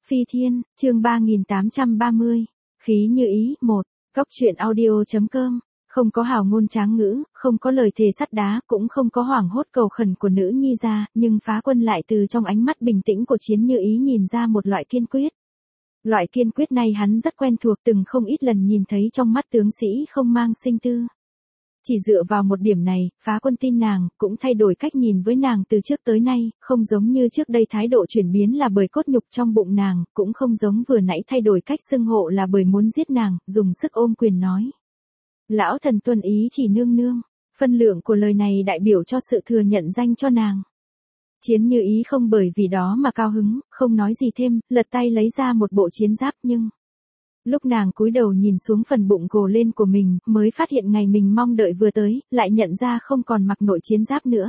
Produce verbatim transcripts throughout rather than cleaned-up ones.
Phi Thiên, chương ba nghìn tám trăm ba mươi. Khí như ý, một. Góc truyện audio.com. Không có hào ngôn tráng ngữ, không có lời thề sắt đá, cũng không có hoảng hốt cầu khẩn của nữ nhi ra, nhưng Phá Quân lại từ trong ánh mắt bình tĩnh của Chiến Như Ý nhìn ra một loại kiên quyết. Loại kiên quyết này hắn rất quen thuộc, từng không ít lần nhìn thấy trong mắt tướng sĩ không mang sinh tư. Chỉ dựa vào một điểm này, Phá Quân tin nàng, cũng thay đổi cách nhìn với nàng từ trước tới nay, không giống như trước đây thái độ chuyển biến là bởi cốt nhục trong bụng nàng, cũng không giống vừa nãy thay đổi cách xưng hộ là bởi muốn giết nàng, dùng sức ôm quyền nói. Lão thần tuân ý chỉ nương nương, phân lượng của lời này đại biểu cho sự thừa nhận danh cho nàng. Chiến Như Ý không bởi vì đó mà cao hứng, không nói gì thêm, lật tay lấy ra một bộ chiến giáp nhưng... Lúc nàng cúi đầu nhìn xuống phần bụng gồ lên của mình, mới phát hiện ngày mình mong đợi vừa tới, lại nhận ra không còn mặc nội chiến giáp nữa.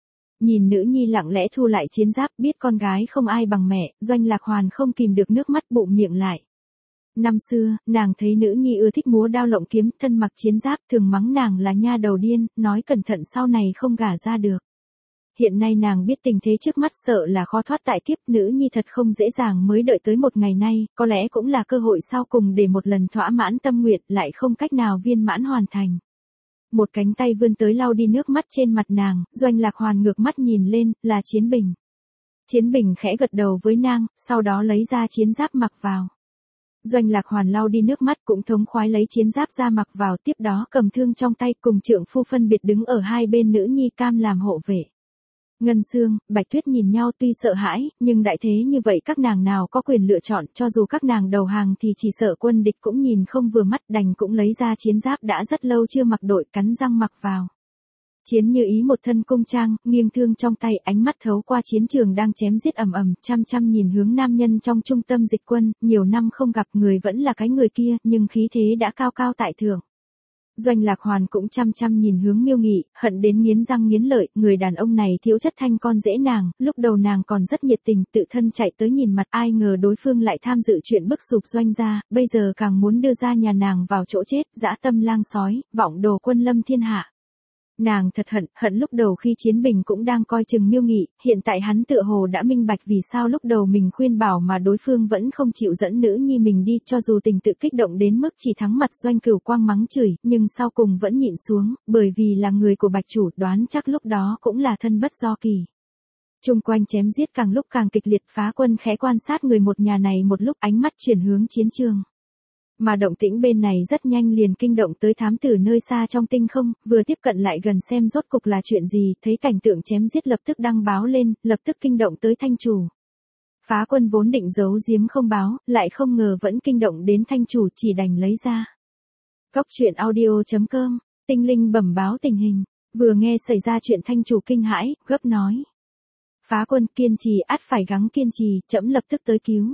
Nhìn nữ nhi lặng lẽ thu lại chiến giáp, biết con gái không ai bằng mẹ, Doanh Lạc Hoàn không kìm được nước mắt bụng miệng lại. Năm xưa, nàng thấy nữ nhi ưa thích múa đao lộng kiếm, thân mặc chiến giáp, thường mắng nàng là nha đầu điên, nói cẩn thận sau này không gả ra được. Hiện nay nàng biết tình thế trước mắt sợ là khó thoát tại kiếp, nữ nhi thật không dễ dàng mới đợi tới một ngày nay, có lẽ cũng là cơ hội sau cùng để một lần thỏa mãn tâm nguyện, lại không cách nào viên mãn hoàn thành. Một cánh tay vươn tới lau đi nước mắt trên mặt nàng, Doanh Lạc Hoàn ngược mắt nhìn lên, là Chiến Bình. Chiến Bình khẽ gật đầu với nàng, sau đó lấy ra chiến giáp mặc vào. Doanh Lạc Hoàn lau đi nước mắt cũng thống khoái lấy chiến giáp ra mặc vào, tiếp đó cầm thương trong tay cùng trượng phu phân biệt đứng ở hai bên nữ nhi cam làm hộ vệ. Ngân Sương, Bạch Tuyết nhìn nhau tuy sợ hãi, nhưng đại thế như vậy các nàng nào có quyền lựa chọn, cho dù các nàng đầu hàng thì chỉ sợ quân địch cũng nhìn không vừa mắt, đành cũng lấy ra chiến giáp đã rất lâu chưa mặc đội, cắn răng mặc vào. Chiến Như Ý một thân cung trang, nghiêng thương trong tay, ánh mắt thấu qua chiến trường đang chém giết ầm ầm, chăm chăm nhìn hướng nam nhân trong trung tâm dịch quân, nhiều năm không gặp người vẫn là cái người kia, nhưng khí thế đã cao cao tại thượng. Doanh Lạc Hoàn cũng chăm chăm nhìn hướng Miêu Nghị, hận đến nghiến răng nghiến lợi, người đàn ông này thiếu chất thanh con dễ nàng, lúc đầu nàng còn rất nhiệt tình, tự thân chạy tới nhìn mặt, ai ngờ đối phương lại tham dự chuyện bức sụp Doanh gia, bây giờ càng muốn đưa ra nhà nàng vào chỗ chết, dã tâm lang sói, vọng đồ quân lâm thiên hạ. Nàng thật hận, hận lúc đầu khi Chiến Bình cũng đang coi chừng Miêu Nghị, hiện tại hắn tựa hồ đã minh bạch vì sao lúc đầu mình khuyên bảo mà đối phương vẫn không chịu dẫn nữ nhi mình đi, cho dù tình tự kích động đến mức chỉ thắng mặt Doanh Cửu Quang mắng chửi, nhưng sau cùng vẫn nhịn xuống, bởi vì là người của Bạch chủ, đoán chắc lúc đó cũng là thân bất do kỳ. Chung quanh chém giết càng lúc càng kịch liệt, Phá Quân khẽ quan sát người một nhà này một lúc, ánh mắt chuyển hướng chiến trường. Mà động tĩnh bên này rất nhanh liền kinh động tới thám tử nơi xa trong tinh không, vừa tiếp cận lại gần xem rốt cục là chuyện gì, thấy cảnh tượng chém giết lập tức đăng báo lên, lập tức kinh động tới thanh chủ. Phá Quân vốn định giấu giếm không báo, lại không ngờ vẫn kinh động đến thanh chủ, chỉ đành lấy ra. Góc truyện audio.com, tinh linh bẩm báo tình hình, vừa nghe xảy ra chuyện thanh chủ kinh hãi, gấp nói. Phá Quân kiên trì, ắt phải gắng kiên trì, trẫm lập tức tới cứu.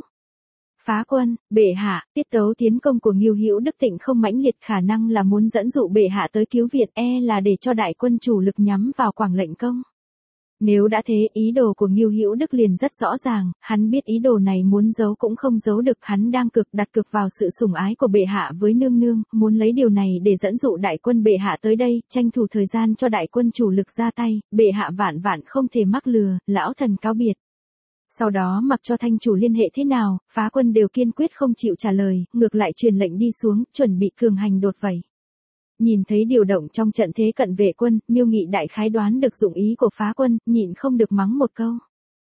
Phá Quân, bệ hạ, tiết tấu tiến công của Ngưu Hữu Đức Tịnh không mãnh liệt, khả năng là muốn dẫn dụ bệ hạ tới cứu Việt, e là để cho đại quân chủ lực nhắm vào Quảng Lệnh công. Nếu đã thế, ý đồ của Ngưu Hữu Đức liền rất rõ ràng, hắn biết ý đồ này muốn giấu cũng không giấu được, hắn đang cực đặt cực vào sự sủng ái của bệ hạ với nương nương, muốn lấy điều này để dẫn dụ đại quân bệ hạ tới đây, tranh thủ thời gian cho đại quân chủ lực ra tay, bệ hạ vạn vạn không thể mắc lừa, lão thần cáo biệt. Sau đó mặc cho thanh chủ liên hệ thế nào, Phá Quân đều kiên quyết không chịu trả lời, ngược lại truyền lệnh đi xuống, chuẩn bị cường hành đột vây. Nhìn thấy điều động trong trận thế cận vệ quân, Miêu Nghị đại khái đoán được dụng ý của Phá Quân, nhịn không được mắng một câu.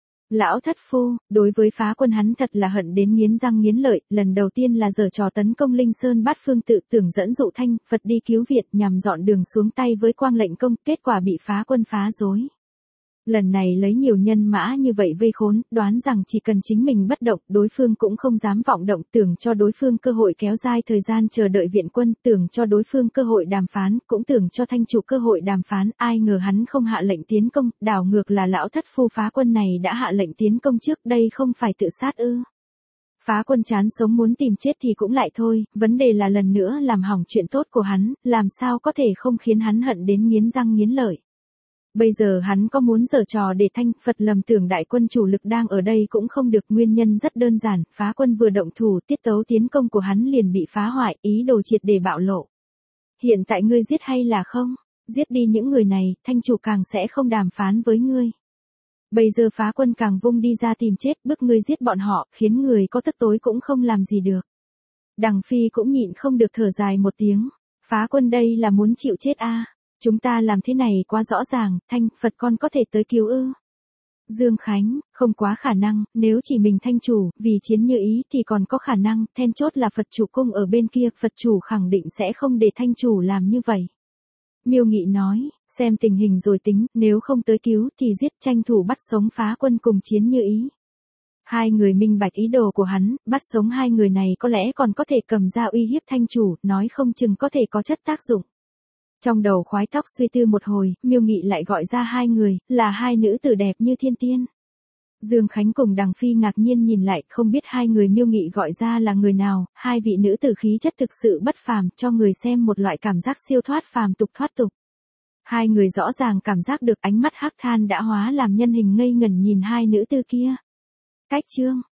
Lão thất phu, đối với Phá Quân hắn thật là hận đến nghiến răng nghiến lợi, lần đầu tiên là giở trò tấn công Linh Sơn Bát Phương, tự tưởng dẫn dụ Thanh, Phật đi cứu Việt nhằm dọn đường xuống tay với Quang Lệnh công, kết quả bị Phá Quân phá rối. Lần này lấy nhiều nhân mã như vậy vây khốn, đoán rằng chỉ cần chính mình bất động, đối phương cũng không dám vọng động, tưởng cho đối phương cơ hội kéo dài thời gian chờ đợi viện quân, tưởng cho đối phương cơ hội đàm phán, cũng tưởng cho thanh chủ cơ hội đàm phán, ai ngờ hắn không hạ lệnh tiến công, đảo ngược là lão thất phu Phá Quân này đã hạ lệnh tiến công trước, đây không phải tự sát ư. Phá Quân chán sống muốn tìm chết thì cũng lại thôi, vấn đề là lần nữa làm hỏng chuyện tốt của hắn, làm sao có thể không khiến hắn hận đến nghiến răng nghiến lợi. Bây giờ hắn có muốn giở trò để Thanh, Phật lầm tưởng đại quân chủ lực đang ở đây cũng không được, nguyên nhân rất đơn giản, Phá Quân vừa động thủ, tiết tấu tiến công của hắn liền bị phá hoại, ý đồ triệt để bạo lộ. Hiện tại ngươi giết hay là không? Giết đi những người này, thanh chủ càng sẽ không đàm phán với ngươi. Bây giờ Phá Quân càng vung đi ra tìm chết, bức ngươi giết bọn họ, khiến người có tức tối cũng không làm gì được. Đằng Phi cũng nhịn không được thở dài một tiếng. Phá Quân đây là muốn chịu chết a? Chúng ta làm thế này quá rõ ràng, Thanh, Phật con có thể tới cứu ư? Dương Khánh, không quá khả năng, nếu chỉ mình Thanh chủ, vì chiến như ý thì còn có khả năng, then chốt là Phật chủ cung ở bên kia, Phật chủ khẳng định sẽ không để Thanh chủ làm như vậy. Miêu Nghị nói, xem tình hình rồi tính, nếu không tới cứu thì giết, tranh thủ bắt sống Phá Quân cùng chiến như ý. Hai người minh bạch ý đồ của hắn, bắt sống hai người này có lẽ còn có thể cầm ra uy hiếp Thanh chủ, nói không chừng có thể có chất tác dụng. Trong đầu khoái tóc suy tư một hồi, Miêu Nghị lại gọi ra hai người, là hai nữ tử đẹp như thiên tiên. Dương Khánh cùng Đằng Phi ngạc nhiên nhìn lại, không biết hai người Miêu Nghị gọi ra là người nào, hai vị nữ tử khí chất thực sự bất phàm, cho người xem một loại cảm giác siêu thoát phàm tục thoát tục. Hai người rõ ràng cảm giác được ánh mắt Hắc Than đã hóa làm nhân hình ngây ngẩn nhìn hai nữ tử kia. Cách chương